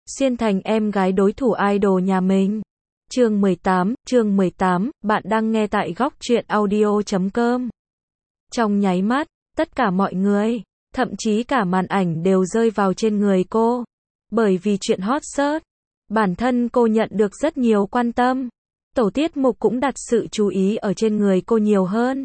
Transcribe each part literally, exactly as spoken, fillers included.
xuyên thành em gái đối thủ idol nhà mình. Chương mười tám, chương mười tám, bạn đang nghe tại góc truyện audio chấm com. Trong nháy mắt, tất cả mọi người, thậm chí cả màn ảnh đều rơi vào trên người cô. Bởi vì chuyện hot search, bản thân cô nhận được rất nhiều quan tâm. Tổ tiết mục cũng đặt sự chú ý ở trên người cô nhiều hơn.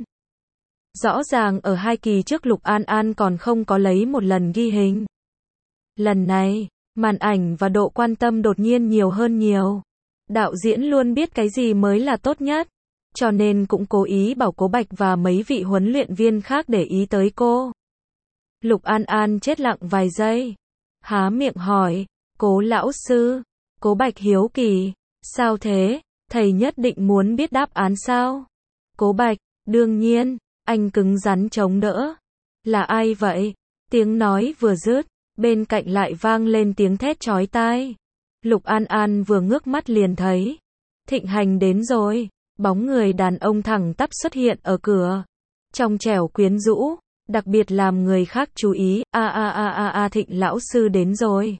Rõ ràng ở hai kỳ trước Lục An An còn không có lấy một lần ghi hình. Lần này, màn ảnh và độ quan tâm đột nhiên nhiều hơn nhiều. Đạo diễn luôn biết cái gì mới là tốt nhất, cho nên cũng cố ý bảo Cố Bạch và mấy vị huấn luyện viên khác để ý tới cô. Lục An An chết lặng vài giây, há miệng hỏi, Cố lão sư. Cố Bạch hiếu kỳ, sao thế, thầy nhất định muốn biết đáp án sao? Cố Bạch, đương nhiên, anh cứng rắn chống đỡ. Là ai vậy? Tiếng nói vừa dứt, bên cạnh lại vang lên tiếng thét chói tai. Lục An An vừa ngước mắt liền thấy Thịnh Hành đến rồi. Bóng người đàn ông thẳng tắp xuất hiện ở cửa, trong trẻo quyến rũ, đặc biệt làm người khác chú ý. A a a a a Thịnh lão sư đến rồi.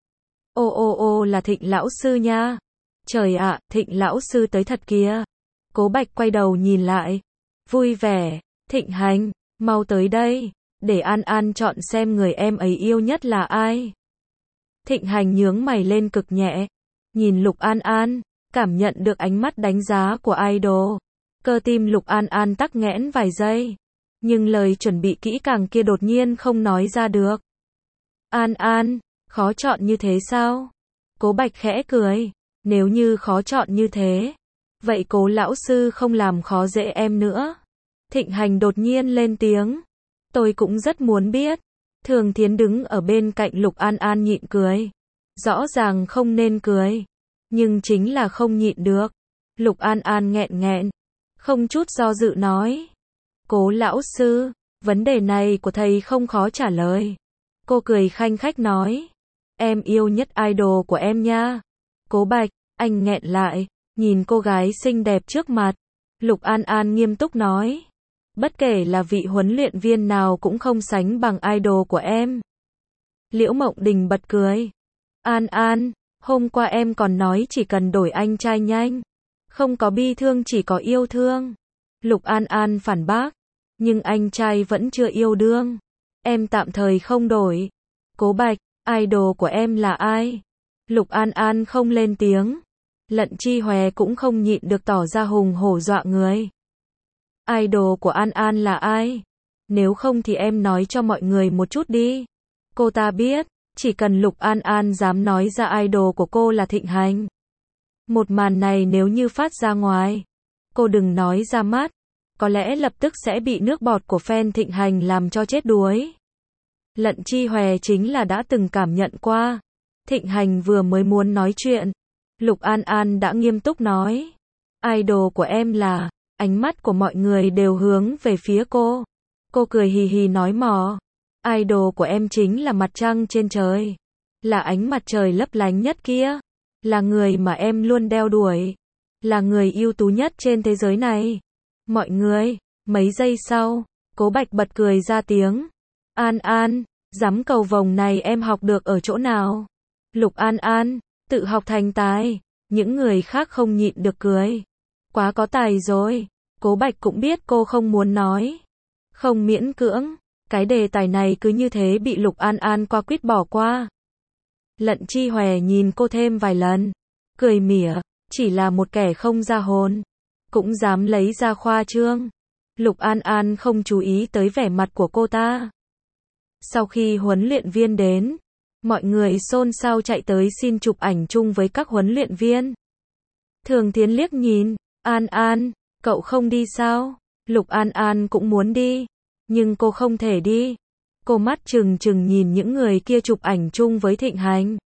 Ô ô ô là Thịnh lão sư nha. Trời ạ, Thịnh lão sư tới thật kìa. Cố Bạch quay đầu nhìn lại, vui vẻ, Thịnh Hành, mau tới đây, để An An chọn xem người em ấy yêu nhất là ai. Thịnh Hành nhướng mày lên cực nhẹ, nhìn Lục An An, cảm nhận được ánh mắt đánh giá của idol. Cơ tim Lục An An tắc nghẽn vài giây, nhưng lời chuẩn bị kỹ càng kia đột nhiên không nói ra được. An An, khó chọn như thế sao? Cố Bạch khẽ cười, nếu như khó chọn như thế, vậy Cố lão sư không làm khó dễ em nữa. Thịnh Hành đột nhiên lên tiếng, tôi cũng rất muốn biết. Thường Thiến đứng ở bên cạnh Lục An An nhịn cười. Rõ ràng không nên cười, nhưng chính là không nhịn được. Lục An An nghẹn nghẹn, không chút do dự nói, Cố lão sư, vấn đề này của thầy không khó trả lời. Cô cười khanh khách nói, em yêu nhất idol của em nha. Cố Bạch, anh nghẹn lại, nhìn cô gái xinh đẹp trước mặt. Lục An An nghiêm túc nói, bất kể là vị huấn luyện viên nào cũng không sánh bằng idol của em. Liễu Mộng Đình bật cười, An An, hôm qua em còn nói chỉ cần đổi anh trai nhanh, không có bi thương chỉ có yêu thương. Lục An An phản bác, nhưng anh trai vẫn chưa yêu đương, em tạm thời không đổi. Cố Bạch, idol của em là ai? Lục An An không lên tiếng. Lận Chi Hòe cũng không nhịn được tỏ ra hùng hổ dọa người. Idol của An An là ai? Nếu không thì em nói cho mọi người một chút đi. Cô ta biết, chỉ cần Lục An An dám nói ra idol của cô là Thịnh Hành. Một màn này nếu như phát ra ngoài, cô đừng nói ra mắt, có lẽ lập tức sẽ bị nước bọt của fan Thịnh Hành làm cho chết đuối. Lận Chi Hòe chính là đã từng cảm nhận qua. Thịnh Hành vừa mới muốn nói chuyện, Lục An An đã nghiêm túc nói, idol của em là... Ánh mắt của mọi người đều hướng về phía cô. Cô cười hì hì nói mò, idol của em chính là mặt trăng trên trời, là ánh mặt trời lấp lánh nhất kia, là người mà em luôn đeo đuổi, là người ưu tú nhất trên thế giới này. Mọi người, mấy giây sau, Cố Bạch bật cười ra tiếng, An An, giám cầu vồng này em học được ở chỗ nào? Lục An An, tự học thành tài. Những người khác không nhịn được cười, quá có tài rồi. Cố Bạch cũng biết cô không muốn nói, không miễn cưỡng, cái đề tài này cứ như thế bị Lục An An qua quýt bỏ qua. Lận Chi Hòe nhìn cô thêm vài lần, cười mỉa, chỉ là một kẻ không ra hồn, cũng dám lấy ra khoa trương. Lục An An không chú ý tới vẻ mặt của cô ta. Sau khi huấn luyện viên đến, mọi người xôn xao chạy tới xin chụp ảnh chung với các huấn luyện viên. Thường Thiến liếc nhìn, An An, cậu không đi sao? Lục An An cũng muốn đi, nhưng cô không thể đi. Cô mắt trừng trừng nhìn những người kia chụp ảnh chung với Thịnh Hành.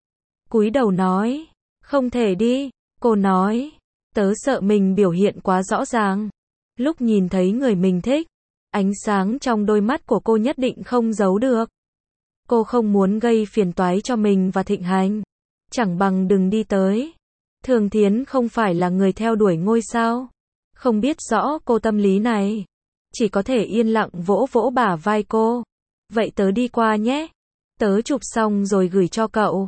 Cúi đầu nói, không thể đi. Cô nói, tớ sợ mình biểu hiện quá rõ ràng. Lúc nhìn thấy người mình thích, ánh sáng trong đôi mắt của cô nhất định không giấu được. Cô không muốn gây phiền toái cho mình và Thịnh Hành, chẳng bằng đừng đi tới. Thường Thiến không phải là người theo đuổi ngôi sao, không biết rõ cô tâm lý này, chỉ có thể yên lặng vỗ vỗ bả vai cô. Vậy tớ đi qua nhé, tớ chụp xong rồi gửi cho cậu.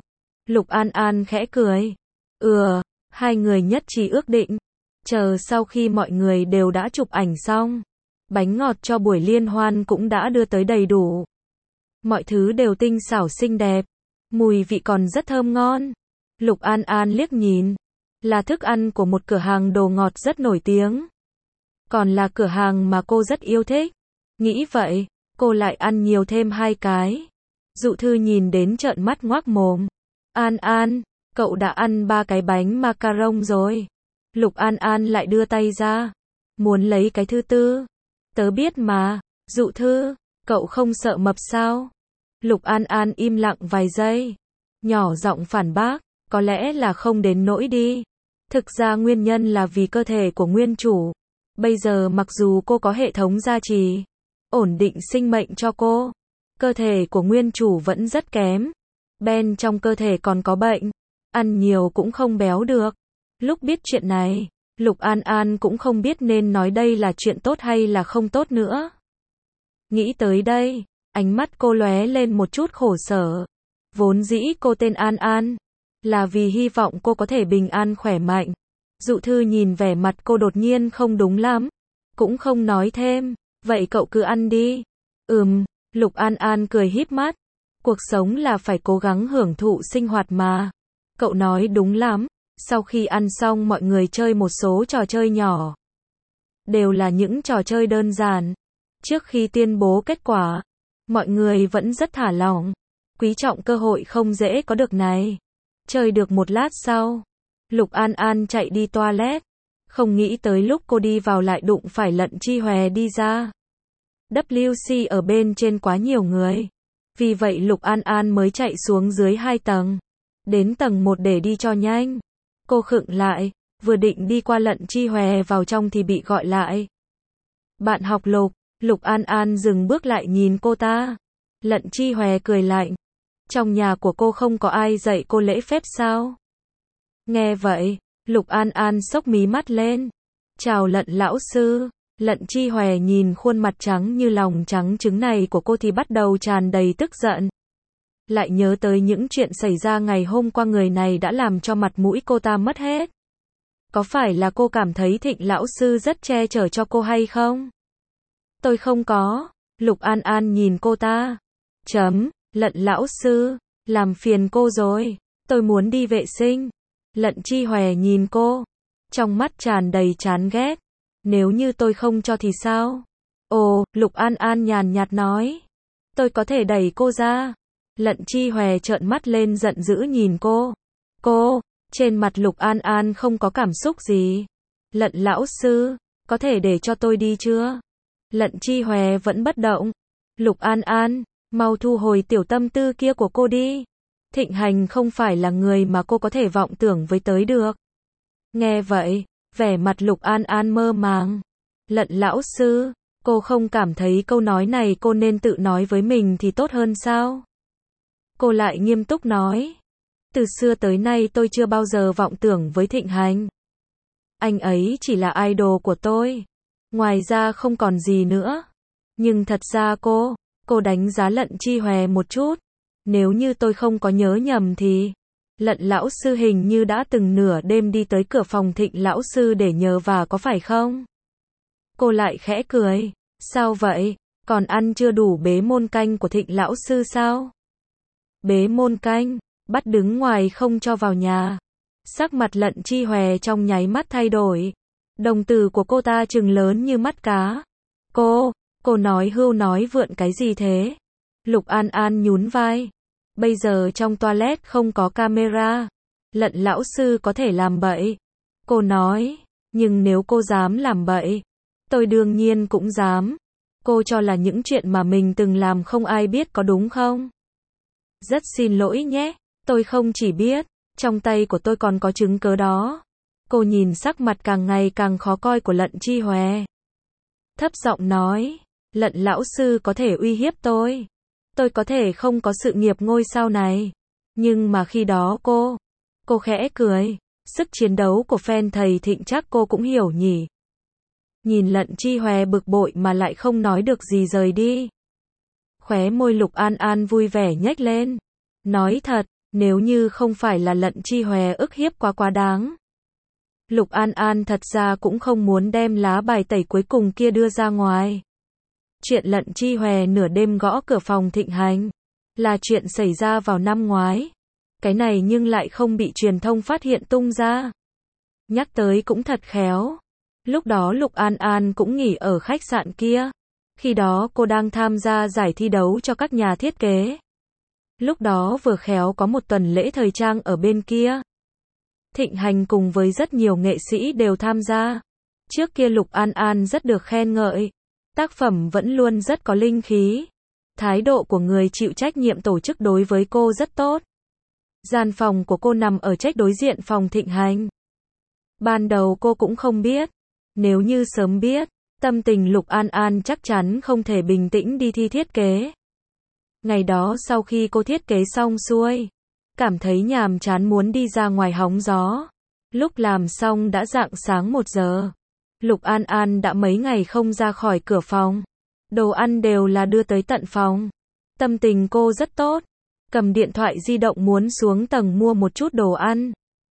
Lục An An khẽ cười. Ừ, hai người nhất trí ước định. Chờ sau khi mọi người đều đã chụp ảnh xong, bánh ngọt cho buổi liên hoan cũng đã đưa tới đầy đủ. Mọi thứ đều tinh xảo xinh đẹp, mùi vị còn rất thơm ngon. Lục An An liếc nhìn, là thức ăn của một cửa hàng đồ ngọt rất nổi tiếng. Còn là cửa hàng mà cô rất yêu thích. Nghĩ vậy, cô lại ăn nhiều thêm hai cái. Dụ Thư nhìn đến trợn mắt ngoác mồm. An An, cậu đã ăn ba cái bánh macaron rồi. Lục An An lại đưa tay ra, muốn lấy cái thứ tư. Tớ biết mà. Dụ Thư, cậu không sợ mập sao? Lục An An im lặng vài giây, nhỏ giọng phản bác, có lẽ là không đến nỗi đi. Thực ra nguyên nhân là vì cơ thể của nguyên chủ. Bây giờ mặc dù cô có hệ thống gia trì, ổn định sinh mệnh cho cô, cơ thể của nguyên chủ vẫn rất kém. Ben trong cơ thể còn có bệnh, ăn nhiều cũng không béo được. Lúc biết chuyện này, Lục An An cũng không biết nên nói đây là chuyện tốt hay là không tốt nữa. Nghĩ tới đây, ánh mắt cô lóe lên một chút khổ sở. Vốn dĩ cô tên An An, là vì hy vọng cô có thể bình an khỏe mạnh. Dụ Thư nhìn vẻ mặt cô đột nhiên không đúng lắm, cũng không nói thêm, vậy cậu cứ ăn đi. Ừm, Lục An An cười híp mắt. Cuộc sống là phải cố gắng hưởng thụ sinh hoạt mà. Cậu nói đúng lắm. Sau khi ăn xong mọi người chơi một số trò chơi nhỏ. Đều là những trò chơi đơn giản. Trước khi tuyên bố kết quả, mọi người vẫn rất thả lỏng, quý trọng cơ hội không dễ có được này. Chơi được một lát sau, Lục An An chạy đi toilet, không nghĩ tới lúc cô đi vào lại đụng phải Lận Chi Hòe đi ra. vê kép xê ở bên trên quá nhiều người, vì vậy Lục An An mới chạy xuống dưới hai tầng, đến tầng một để đi cho nhanh. Cô khựng lại, vừa định đi qua Lận Chi Hòe vào trong thì bị gọi lại. Bạn học Lục. Lục An An dừng bước lại nhìn cô ta. Lận Chi Hòe cười lạnh. Trong nhà của cô không có ai dạy cô lễ phép sao? Nghe vậy, Lục An An xốc mí mắt lên. Chào Lận lão sư. Lận Chi Hòe nhìn khuôn mặt trắng như lòng trắng trứng này của cô thì bắt đầu tràn đầy tức giận. Lại nhớ tới những chuyện xảy ra ngày hôm qua, người này đã làm cho mặt mũi cô ta mất hết. Có phải là cô cảm thấy Thịnh lão sư rất che chở cho cô hay không? Tôi không có. Lục An An nhìn cô ta. Chấm, Lận lão sư, làm phiền cô rồi. Tôi muốn đi vệ sinh. Lận Chi Hòe nhìn cô, trong mắt tràn đầy chán ghét. Nếu như tôi không cho thì sao? Ồ, Lục An An nhàn nhạt nói. Tôi có thể đẩy cô ra. Lận Chi Hòe trợn mắt lên giận dữ nhìn cô. Cô, trên mặt Lục An An không có cảm xúc gì. Lận lão sư, có thể để cho tôi đi chưa? Lận Chi Hòe vẫn bất động. Lục An An, mau thu hồi tiểu tâm tư kia của cô đi. Thịnh Hành không phải là người mà cô có thể vọng tưởng với tới được. Nghe vậy, vẻ mặt Lục An An mơ màng. Lận lão sư, cô không cảm thấy câu nói này cô nên tự nói với mình thì tốt hơn sao? Cô lại nghiêm túc nói. Từ xưa tới nay tôi chưa bao giờ vọng tưởng với Thịnh Hành. Anh ấy chỉ là idol của tôi. Ngoài ra không còn gì nữa. Nhưng thật ra cô, cô đánh giá Lận Chi Hòe một chút. Nếu như tôi không có nhớ nhầm thì, Lận lão sư hình như đã từng nửa đêm đi tới cửa phòng Thịnh lão sư để nhờ vả có phải không? Cô lại khẽ cười. Sao vậy? Còn ăn chưa đủ bế môn canh của Thịnh lão sư sao? Bế môn canh, bắt đứng ngoài không cho vào nhà. Sắc mặt Lận Chi Hòe trong nháy mắt thay đổi. Đồng tử của cô ta trừng lớn như mắt cá. Cô, cô nói hưu nói vượn cái gì thế? Lục An An nhún vai. Bây giờ trong toilet không có camera. Lận lão sư có thể làm bậy. Cô nói, nhưng nếu cô dám làm bậy, tôi đương nhiên cũng dám. Cô cho là những chuyện mà mình từng làm không ai biết có đúng không? Rất xin lỗi nhé, tôi không chỉ biết, trong tay của tôi còn có chứng cớ đó. Cô nhìn sắc mặt càng ngày càng khó coi của Lận Chi Hòe. Thấp giọng nói, Lận lão sư có thể uy hiếp tôi. Tôi có thể không có sự nghiệp ngôi sao này. Nhưng mà khi đó cô, cô khẽ cười. Sức chiến đấu của fan thầy Thịnh chắc cô cũng hiểu nhỉ. Nhìn Lận Chi Hòe bực bội mà lại không nói được gì rời đi. Khóe môi Lục An An vui vẻ nhếch lên. Nói thật, Nếu như không phải là Lận Chi Hòe ức hiếp quá quá đáng. Lục An An thật ra cũng không muốn đem lá bài tẩy cuối cùng kia đưa ra ngoài. Chuyện Lận Chi Hòe nửa đêm gõ cửa phòng Thịnh Hành là chuyện xảy ra vào năm ngoái. Cái này nhưng lại không bị truyền thông phát hiện tung ra. Nhắc tới cũng thật khéo. Lúc đó Lục An An cũng nghỉ ở khách sạn kia. Khi đó cô đang tham gia giải thi đấu cho các nhà thiết kế. Lúc đó vừa khéo có một tuần lễ thời trang ở bên kia. Thịnh Hành cùng với rất nhiều nghệ sĩ đều tham gia. Trước kia Lục An An rất được khen ngợi. Tác phẩm vẫn luôn rất có linh khí. Thái độ của người chịu trách nhiệm tổ chức đối với cô rất tốt. Gian phòng của cô nằm ở trách đối diện phòng Thịnh Hành. Ban đầu cô cũng không biết. Nếu như sớm biết, tâm tình Lục An An chắc chắn không thể bình tĩnh đi thi thiết kế. Ngày đó sau khi cô thiết kế xong xuôi, cảm thấy nhàm chán muốn đi ra ngoài hóng gió. Lúc làm xong đã rạng sáng một giờ. Lục An An đã mấy ngày không ra khỏi cửa phòng. Đồ ăn đều là đưa tới tận phòng. Tâm tình cô rất tốt. Cầm điện thoại di động muốn xuống tầng mua một chút đồ ăn.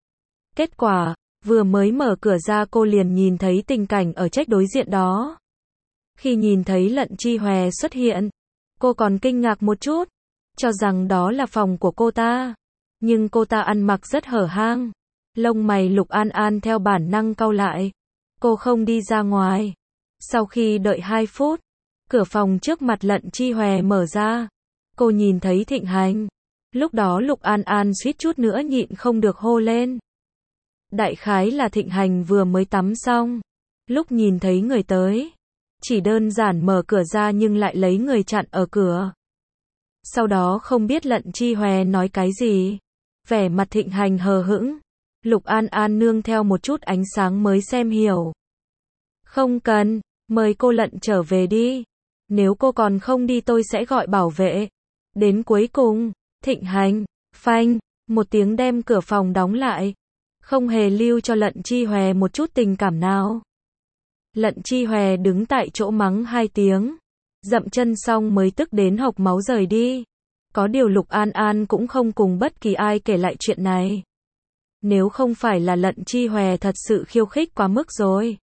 Kết quả, vừa mới mở cửa ra cô liền nhìn thấy tình cảnh ở trách đối diện đó. Khi nhìn thấy Lận Chi Hòe xuất hiện, cô còn kinh ngạc một chút, cho rằng đó là phòng của cô ta. Nhưng cô ta ăn mặc rất hở hang. Lông mày Lục An An theo bản năng cau lại. Cô không đi ra ngoài. Sau khi đợi hai phút, cửa phòng trước mặt Lận Chi Hòe mở ra. Cô nhìn thấy Thịnh Hành. Lúc đó Lục An An suýt chút nữa nhịn không được hô lên. Đại khái là Thịnh Hành vừa mới tắm xong. Lúc nhìn thấy người tới, chỉ đơn giản mở cửa ra nhưng lại lấy người chặn ở cửa. Sau đó không biết Lận Chi Hòe nói cái gì. Vẻ mặt Thịnh Hành hờ hững. Lục An An nương theo một chút ánh sáng mới xem hiểu. Không cần, mời cô Lận trở về đi. Nếu cô còn không đi tôi sẽ gọi bảo vệ. Đến cuối cùng, Thịnh Hành, phanh, một tiếng đem cửa phòng đóng lại. Không hề lưu cho Lận Chi Hòe một chút tình cảm nào. Lận Chi Hòe đứng tại chỗ mắng hai tiếng. Dậm chân xong mới tức đến hộc máu rời đi. Có điều Lục An An cũng không cùng bất kỳ ai kể lại chuyện này. Nếu không phải là Lận Chi Hòe thật sự khiêu khích quá mức rồi.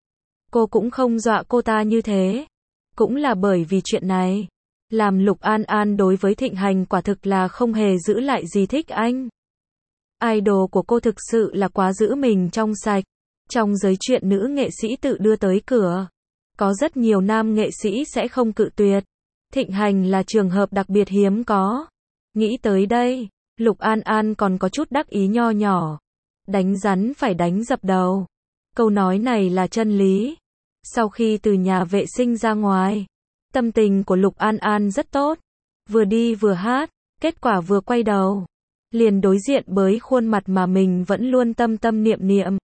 Cô cũng không dọa cô ta như thế. Cũng là bởi vì chuyện này. Làm Lục An An đối với Thịnh Hành quả thực là không hề giữ lại gì thích anh. Idol của cô thực sự là quá giữ mình trong sạch. Trong giới chuyện nữ nghệ sĩ tự đưa tới cửa. Có rất nhiều nam nghệ sĩ sẽ không cự tuyệt. Thịnh Hành là trường hợp đặc biệt hiếm có. Nghĩ tới đây, Lục An An còn có chút đắc ý nho nhỏ. Đánh rắn phải đánh dập đầu. Câu nói này là chân lý. Sau khi từ nhà vệ sinh ra ngoài, tâm tình của Lục An An rất tốt. Vừa đi vừa hát, kết quả vừa quay đầu, liền đối diện với khuôn mặt mà mình vẫn luôn tâm tâm niệm niệm.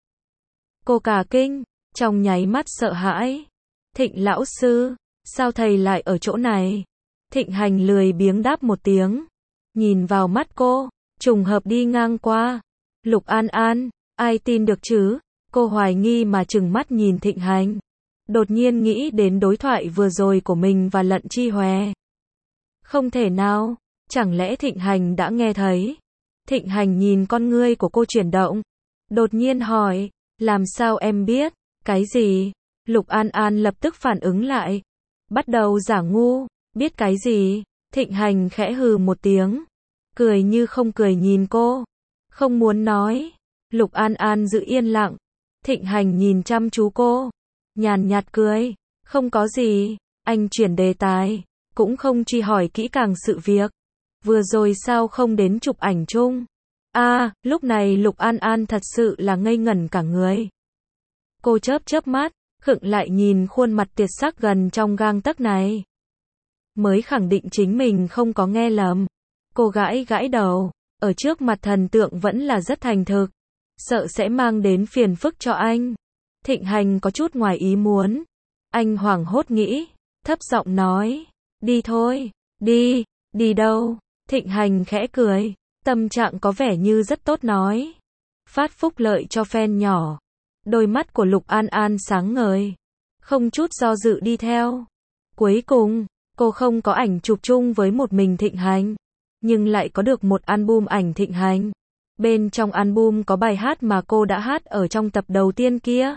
Cô cả kinh, trong nháy mắt sợ hãi. Thịnh lão sư, sao thầy lại ở chỗ này? Thịnh Hành lười biếng đáp một tiếng. Nhìn vào mắt cô, trùng hợp đi ngang qua. Lục An An, ai tin được chứ? Cô hoài nghi mà trừng mắt nhìn Thịnh Hành. Đột nhiên nghĩ đến đối thoại vừa rồi của mình và Lận Chi Hòe. Không thể nào, chẳng lẽ Thịnh Hành đã nghe thấy? Thịnh Hành nhìn con ngươi của cô chuyển động. Đột nhiên hỏi, làm sao em biết? Cái gì? Lục An An lập tức phản ứng lại. Bắt đầu giả ngu, biết cái gì? Thịnh Hành khẽ hừ một tiếng. Cười như không cười nhìn cô. Không muốn nói. Lục An An giữ yên lặng. Thịnh Hành nhìn chăm chú cô. Nhàn nhạt cười. Không có gì. Anh chuyển đề tài. Cũng không truy hỏi kỹ càng sự việc. Vừa rồi sao không đến chụp ảnh chung? À, lúc này Lục An An thật sự là ngây ngẩn cả người. Cô chớp chớp mắt, khựng lại nhìn khuôn mặt tuyệt sắc gần trong gang tấc này. Mới khẳng định chính mình không có nghe lầm. Cô gãi gãi đầu, ở trước mặt thần tượng vẫn là rất thành thực. Sợ sẽ mang đến phiền phức cho anh. Thịnh Hành có chút ngoài ý muốn. Anh hoảng hốt nghĩ, thấp giọng nói, đi thôi, đi, đi đâu? Thịnh Hành khẽ cười, tâm trạng có vẻ như rất tốt nói. Phát phúc lợi cho fan nhỏ. Đôi mắt của Lục An An sáng ngời. Không chút do dự đi theo. Cuối cùng, cô không có ảnh chụp chung với một mình Thịnh Hành. nhưng lại có được một album ảnh thịnh hành. Bên trong album có bài hát mà cô đã hát ở trong tập đầu tiên kia.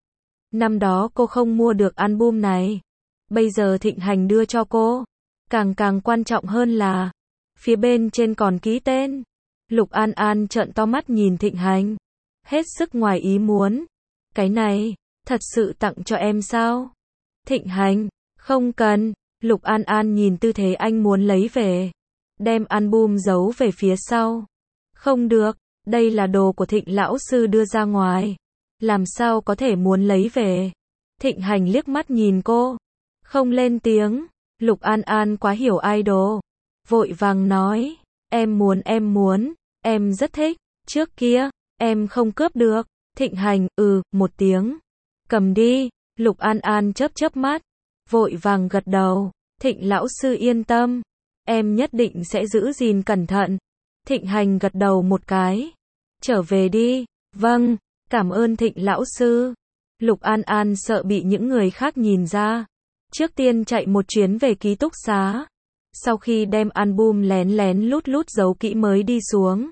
Năm đó cô không mua được album này. Bây giờ thịnh hành đưa cho cô. Càng càng quan trọng hơn là, phía bên trên còn ký tên. Lục An An trợn to mắt nhìn thịnh hành. Hết sức ngoài ý muốn. Cái này, thật sự tặng cho em sao? Thịnh hành, không cần. Lục An An nhìn tư thế anh muốn lấy về. Đem album giấu về phía sau. Không được, đây là đồ của Thịnh lão sư đưa ra ngoài. Làm sao có thể muốn lấy về? Thịnh hành liếc mắt nhìn cô. Không lên tiếng. Lục An An quá hiểu idol. Vội vàng nói. Em muốn em muốn. Em rất thích. Trước kia, em không cướp được. Thịnh hành, ừ, một tiếng. Cầm đi. Lục An An chớp chớp mắt. Vội vàng gật đầu. Thịnh lão sư yên tâm. Em nhất định sẽ giữ gìn cẩn thận. Thịnh hành gật đầu một cái. Trở về đi. Vâng, cảm ơn Thịnh lão sư. Lục An An sợ bị những người khác nhìn ra. Trước tiên chạy một chuyến về ký túc xá. Sau khi đem album lén lén lút lút giấu kỹ mới đi xuống.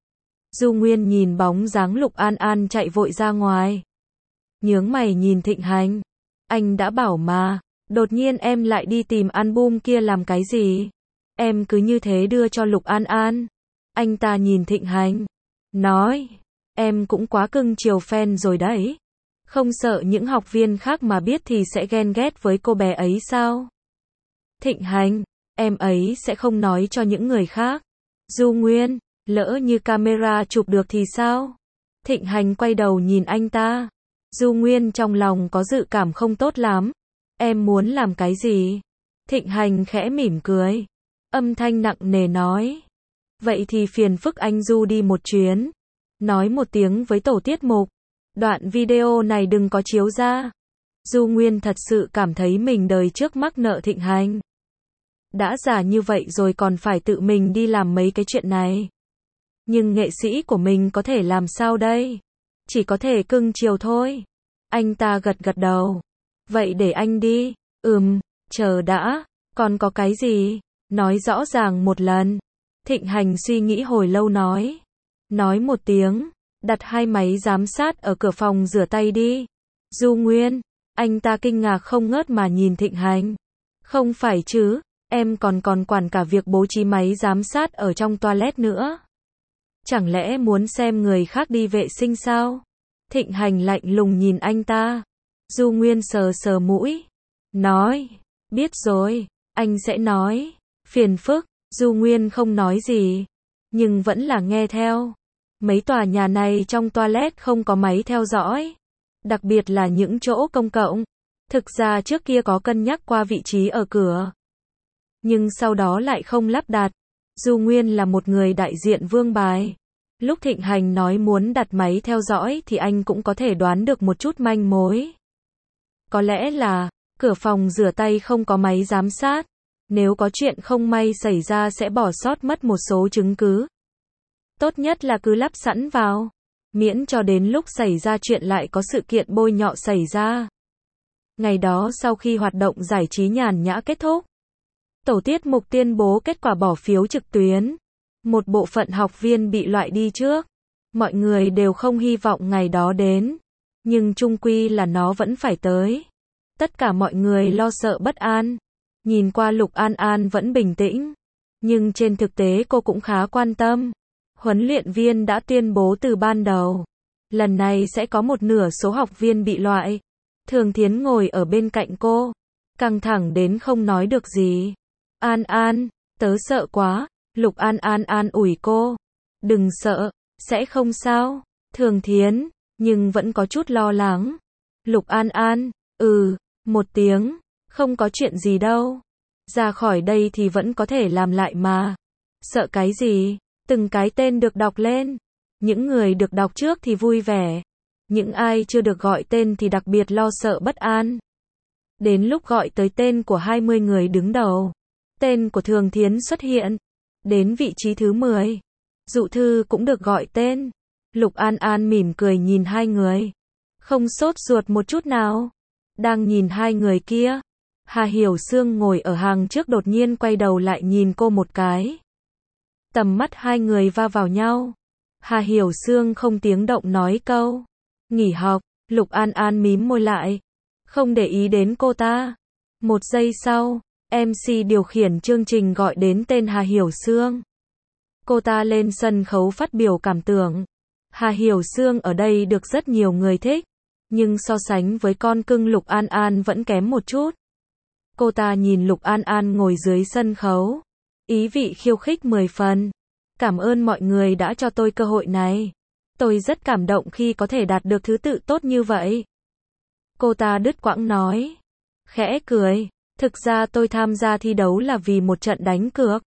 Du Nguyên nhìn bóng dáng Lục An An chạy vội ra ngoài. Nhướng mày nhìn Thịnh hành. Anh đã bảo mà, đột nhiên em lại đi tìm album kia làm cái gì? Em cứ như thế đưa cho Lục An An. Anh ta nhìn Thịnh hành. Nói, em cũng quá cưng chiều fan rồi đấy. Không sợ những học viên khác mà biết thì sẽ ghen ghét với cô bé ấy sao? Thịnh hành, em ấy sẽ không nói cho những người khác. Du Nguyên, lỡ như camera chụp được thì sao? Thịnh hành quay đầu nhìn anh ta. Du Nguyên trong lòng có dự cảm không tốt lắm. Em muốn làm cái gì? Thịnh hành khẽ mỉm cười. Âm thanh nặng nề nói. Vậy thì phiền phức anh Du đi một chuyến. Nói một tiếng với tổ tiết mục. Đoạn video này đừng có chiếu ra. Du Nguyên thật sự cảm thấy mình đời trước mắc nợ Thịnh hành. Đã già như vậy rồi còn phải tự mình đi làm mấy cái chuyện này. Nhưng nghệ sĩ của mình có thể làm sao đây? Chỉ có thể cưng chiều thôi. Anh ta gật gật đầu. Vậy để anh đi. Ừm, chờ đã. Còn có cái gì? Nói rõ ràng một lần. Thịnh hành suy nghĩ hồi lâu nói. Nói một tiếng. Đặt hai máy giám sát ở cửa phòng rửa tay đi. Du Nguyên. Anh ta kinh ngạc không ngớt mà nhìn Thịnh hành. Không phải chứ. Em còn còn quản cả việc bố trí máy giám sát ở trong toilet nữa. Chẳng lẽ muốn xem người khác đi vệ sinh sao? Thịnh hành lạnh lùng nhìn anh ta. Du Nguyên sờ sờ mũi. Nói. Biết rồi. Anh sẽ nói. Phiền phức. Du Nguyên không nói gì. Nhưng vẫn là nghe theo. Mấy tòa nhà này trong toilet không có máy theo dõi. Đặc biệt là những chỗ công cộng. Thực ra trước kia có cân nhắc qua vị trí ở cửa. Nhưng sau đó lại không lắp đặt. Du Nguyên là một người đại diện vương bài. Lúc Thịnh hành nói muốn đặt máy theo dõi thì anh cũng có thể đoán được một chút manh mối. Có lẽ là, cửa phòng rửa tay không có máy giám sát. Nếu có chuyện không may xảy ra sẽ bỏ sót mất một số chứng cứ. Tốt nhất là cứ lắp sẵn vào. Miễn cho đến lúc xảy ra chuyện lại có sự kiện bôi nhọ xảy ra. Ngày đó sau khi hoạt động giải trí nhàn nhã kết thúc. Tổ tiết mục tuyên bố kết quả bỏ phiếu trực tuyến. Một bộ phận học viên bị loại đi trước. Mọi người đều không hy vọng ngày đó đến. Nhưng chung quy là nó vẫn phải tới. Tất cả mọi người lo sợ bất an. Nhìn qua Lục An An vẫn bình tĩnh. Nhưng trên thực tế cô cũng khá quan tâm. Huấn luyện viên đã tuyên bố từ ban đầu. Lần này sẽ có một nửa số học viên bị loại. Thường Thiến ngồi ở bên cạnh cô. Căng thẳng đến không nói được gì. An An, tớ sợ quá. Lục An An an ủi cô. Đừng sợ, sẽ không sao. Thường Thiến, nhưng vẫn có chút lo lắng. Lục An An, ừ, một tiếng. Không có chuyện gì đâu. Ra khỏi đây thì vẫn có thể làm lại mà. Sợ cái gì? Từng cái tên được đọc lên. Những người được đọc trước thì vui vẻ. Những ai chưa được gọi tên thì đặc biệt lo sợ bất an. Đến lúc gọi tới tên của hai mươi người đứng đầu. Tên của Thường Thiến xuất hiện. Đến vị trí thứ mười. Dụ Thư cũng được gọi tên. Lục An An mỉm cười nhìn hai người. Không sốt ruột một chút nào. Đang nhìn hai người kia. Hà Hiểu Sương ngồi ở hàng trước đột nhiên quay đầu lại nhìn cô một cái. Tầm mắt hai người va vào nhau. Hà Hiểu Sương không tiếng động nói câu. Nghỉ học, Lục An An mím môi lại. Không để ý đến cô ta. Một giây sau, em xê điều khiển chương trình gọi đến tên Hà Hiểu Sương. Cô ta lên sân khấu phát biểu cảm tưởng. Hà Hiểu Sương ở đây được rất nhiều người thích, nhưng so sánh với con cưng Lục An An vẫn kém một chút. Cô ta nhìn Lục An An ngồi dưới sân khấu, ý vị khiêu khích mười phần. Cảm ơn mọi người đã cho tôi cơ hội này. Tôi rất cảm động khi có thể đạt được thứ tự tốt như vậy. Cô ta đứt quãng nói, khẽ cười, thực ra tôi tham gia thi đấu là vì một trận đánh cược.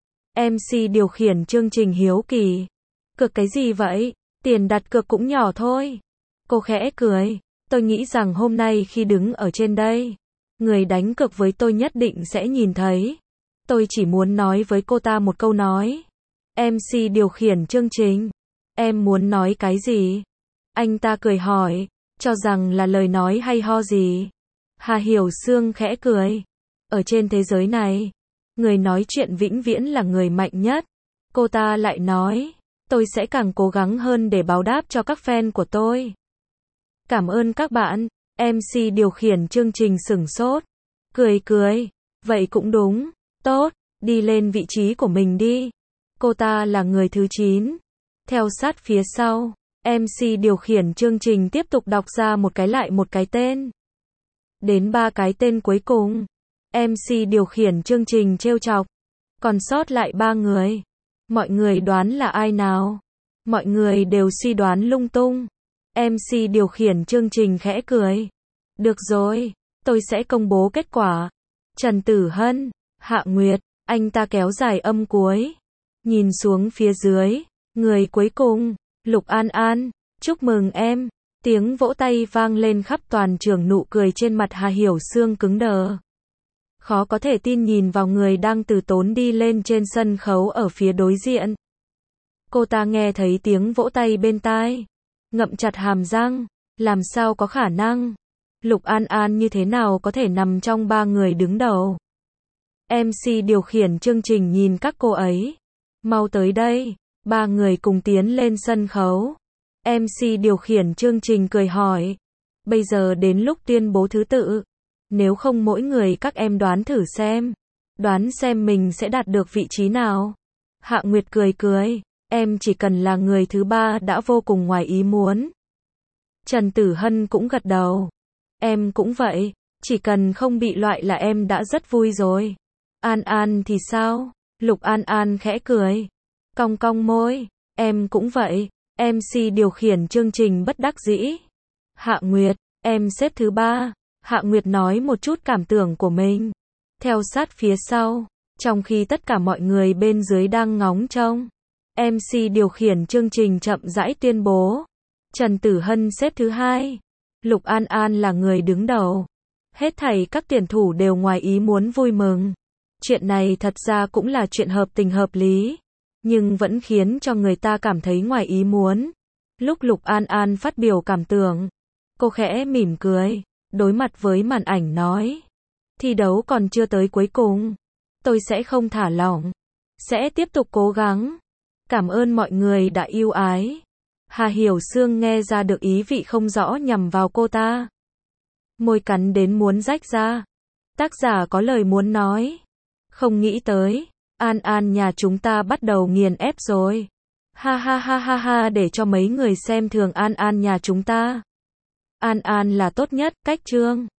em xê điều khiển chương trình hiếu kỳ. Cược cái gì vậy? Tiền đặt cược cũng nhỏ thôi. Cô khẽ cười, tôi nghĩ rằng hôm nay khi đứng ở trên đây, người đánh cược với tôi nhất định sẽ nhìn thấy. Tôi chỉ muốn nói với cô ta một câu nói. em xê điều khiển chương trình, em muốn nói cái gì? Anh ta cười hỏi, cho rằng là lời nói hay ho gì? Hà Hiểu Sương khẽ cười. Ở trên thế giới này, người nói chuyện vĩnh viễn là người mạnh nhất. Cô ta lại nói, tôi sẽ càng cố gắng hơn để báo đáp cho các fan của tôi. Cảm ơn các bạn. em xê điều khiển chương trình sửng sốt. Cười cười, vậy cũng đúng. Tốt, đi lên vị trí của mình đi. Cô ta là người thứ chín. Theo sát phía sau, em xê điều khiển chương trình tiếp tục đọc ra một cái lại một cái tên. Đến ba cái tên cuối cùng, em xê điều khiển chương trình trêu chọc. Còn sót lại ba người. Mọi người đoán là ai nào? Mọi người đều suy đoán lung tung. em xê điều khiển chương trình khẽ cười. Được rồi, tôi sẽ công bố kết quả. Trần Tử Hân, Hạ Nguyệt, anh ta kéo dài âm cuối. Nhìn xuống phía dưới, người cuối cùng, Lục An An, chúc mừng em. Tiếng vỗ tay vang lên khắp toàn trường, nụ cười trên mặt Hà Hiểu Sương cứng đờ. Khó có thể tin nhìn vào người đang từ tốn đi lên trên sân khấu ở phía đối diện. Cô ta nghe thấy tiếng vỗ tay bên tai, ngậm chặt hàm răng, làm sao có khả năng? Lục An An như thế nào có thể nằm trong ba người đứng đầu? em xê điều khiển chương trình nhìn các cô ấy. Mau tới đây, ba người cùng tiến lên sân khấu. em xê điều khiển chương trình cười hỏi, bây giờ đến lúc tuyên bố thứ tự. Nếu không mỗi người các em đoán thử xem. Đoán xem mình sẽ đạt được vị trí nào. Hạ Nguyệt cười cười, em chỉ cần là người thứ ba đã vô cùng ngoài ý muốn. Trần Tử Hân cũng gật đầu. Em cũng vậy, chỉ cần không bị loại là em đã rất vui rồi. An An thì sao? Lục An An khẽ cười, cong cong môi, em cũng vậy. em xê điều khiển chương trình bất đắc dĩ. Hạ Nguyệt, em xếp thứ ba. Hạ Nguyệt nói một chút cảm tưởng của mình. Theo sát phía sau, trong khi tất cả mọi người bên dưới đang ngóng trông, em xê điều khiển chương trình chậm rãi tuyên bố. Trần Tử Hân xếp thứ hai. Lục An An là người đứng đầu. Hết thảy các tuyển thủ đều ngoài ý muốn vui mừng. Chuyện này thật ra cũng là chuyện hợp tình hợp lý, nhưng vẫn khiến cho người ta cảm thấy ngoài ý muốn. Lúc Lục An An phát biểu cảm tưởng, cô khẽ mỉm cười, đối mặt với màn ảnh nói, thi đấu còn chưa tới cuối cùng, tôi sẽ không thả lỏng, sẽ tiếp tục cố gắng. Cảm ơn mọi người đã yêu ái. Hà Hiểu Sương nghe ra được ý vị không rõ nhằm vào cô ta. Môi cắn đến muốn rách ra. Tác giả có lời muốn nói. Không nghĩ tới, An An nhà chúng ta bắt đầu nghiền ép rồi. Ha ha ha ha ha, để cho mấy người xem thường An An nhà chúng ta. An An là tốt nhất, cách chương.